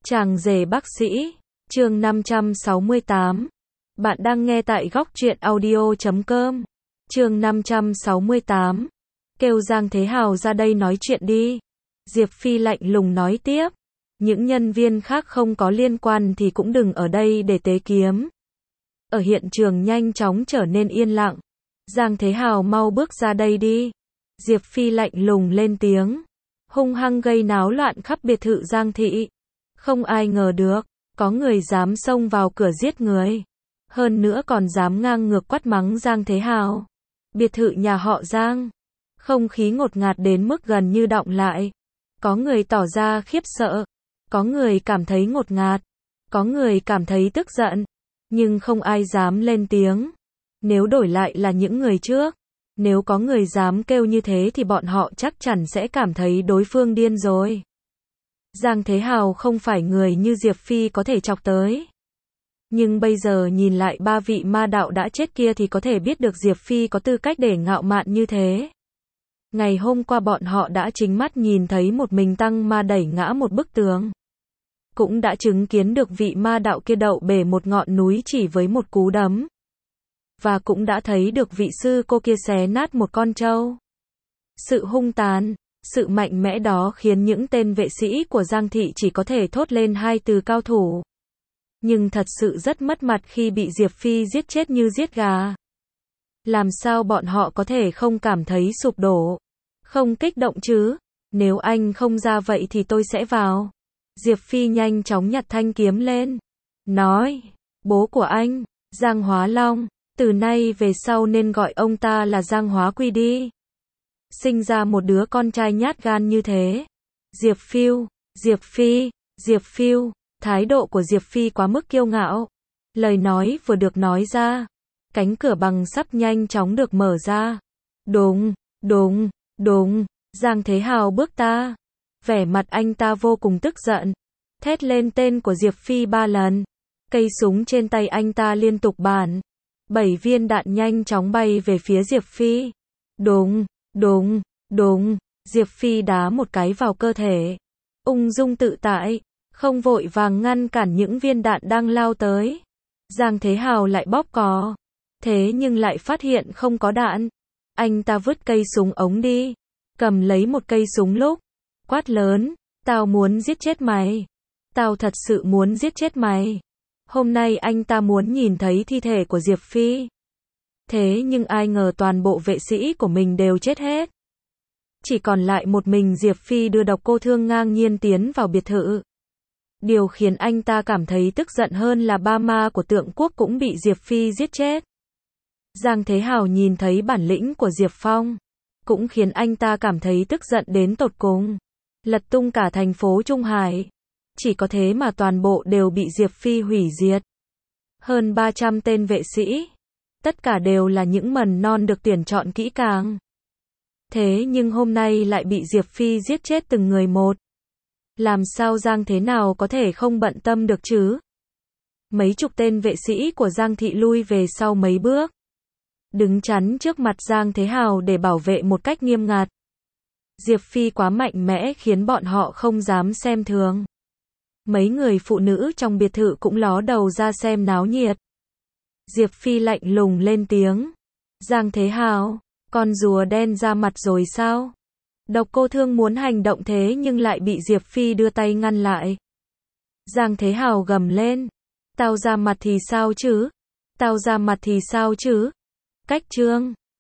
Chàng rể bác sĩ, chương 568. Bạn đang nghe tại góc truyện audio.com. Chương 568. Kêu Giang Thế Hào ra đây nói chuyện đi. Diệp Phi lạnh lùng nói tiếp. Những nhân viên khác không có liên quan thì cũng đừng ở đây để tế kiếm. Ở hiện trường nhanh chóng trở nên yên lặng. Giang Thế Hào mau bước ra đây đi. Diệp Phi lạnh lùng lên tiếng. Hung hăng gây náo loạn khắp biệt thự Giang thị. Không ai ngờ được, có người dám xông vào cửa giết người. Hơn nữa còn dám ngang ngược quát mắng Giang Thế Hào. Biệt thự nhà họ Giang. Không khí ngột ngạt đến mức gần như đọng lại. Có người tỏ ra khiếp sợ. Có người cảm thấy ngột ngạt. Có người cảm thấy tức giận. Nhưng không ai dám lên tiếng. Nếu đổi lại là những người trước. Nếu có người dám kêu như thế thì bọn họ chắc chắn sẽ cảm thấy đối phương điên rồi. Giang Thế Hào không phải người như Diệp Phi có thể chọc tới. Nhưng bây giờ nhìn lại ba vị ma đạo đã chết kia thì có thể biết được Diệp Phi có tư cách để ngạo mạn như thế. Ngày hôm qua bọn họ đã chính mắt nhìn thấy một mình tăng ma đẩy ngã một bức tường. Cũng đã chứng kiến được vị ma đạo kia đậu bể một ngọn núi chỉ với một cú đấm. Và cũng đã thấy được vị sư cô kia xé nát một con trâu. Sự hung tàn, sự mạnh mẽ đó khiến những tên vệ sĩ của Giang thị chỉ có thể thốt lên hai từ cao thủ. Nhưng thật sự rất mất mặt khi bị Diệp Phi giết chết như giết gà. Làm sao bọn họ có thể không cảm thấy sụp đổ, không kích động chứ? Nếu anh không ra vậy thì tôi sẽ vào. Diệp Phi nhanh chóng nhặt thanh kiếm lên. Nói, bố của anh, Giang Hóa Long, từ nay về sau nên gọi ông ta là Giang Hóa Quy đi. Sinh ra một đứa con trai nhát gan như thế. Diệp Phi, thái độ của Diệp Phi quá mức kiêu ngạo. Lời nói vừa được nói ra, cánh cửa bằng sắt nhanh chóng được mở ra. Đùng, Giang Thế Hào bước ta. Vẻ mặt anh ta vô cùng tức giận. Thét lên tên của Diệp Phi 3 lần. Cây súng trên tay anh ta liên tục bắn. 7 viên đạn nhanh chóng bay về phía Diệp Phi. Đùng, Diệp Phi đá một cái vào cơ thể. Ung dung tự tại, không vội vàng ngăn cản những viên đạn đang lao tới. Giang Thế Hào lại bóp cò. Thế nhưng lại phát hiện không có đạn. Anh ta vứt cây súng ống đi. Cầm lấy một cây súng lúc. Quát lớn, tao muốn giết chết mày. Tao thật sự muốn giết chết mày. Hôm nay anh ta muốn nhìn thấy thi thể của Diệp Phi. Thế nhưng ai ngờ toàn bộ vệ sĩ của mình đều chết hết. Chỉ còn lại một mình Diệp Phi đưa độc cô thương ngang nhiên tiến vào biệt thự. Điều khiến anh ta cảm thấy tức giận hơn là ba ma của Tượng Quốc cũng bị Diệp Phi giết chết. Giang Thế Hào nhìn thấy bản lĩnh của Diệp Phong, cũng khiến anh ta cảm thấy tức giận đến tột cùng. Lật tung cả thành phố Trung Hải. Chỉ có thế mà toàn bộ đều bị Diệp Phi hủy diệt. Hơn 300 tên vệ sĩ. Tất cả đều là những mầm non được tuyển chọn kỹ càng. Thế nhưng hôm nay lại bị Diệp Phi giết chết từng người một. Làm sao Giang Thế nào có thể không bận tâm được chứ? Mấy chục tên vệ sĩ của Giang thị lui về sau mấy bước. Đứng chắn trước mặt Giang Thế Hào để bảo vệ một cách nghiêm ngặt. Diệp Phi quá mạnh mẽ khiến bọn họ không dám xem thường. Mấy người phụ nữ trong biệt thự cũng ló đầu ra xem náo nhiệt. Diệp Phi lạnh lùng lên tiếng. Giang Thế Hào, con rùa đen ra mặt rồi sao? Độc cô thương muốn hành động thế nhưng lại bị Diệp Phi đưa tay ngăn lại. Giang Thế Hào gầm lên. Tao ra mặt thì sao chứ? Cách chương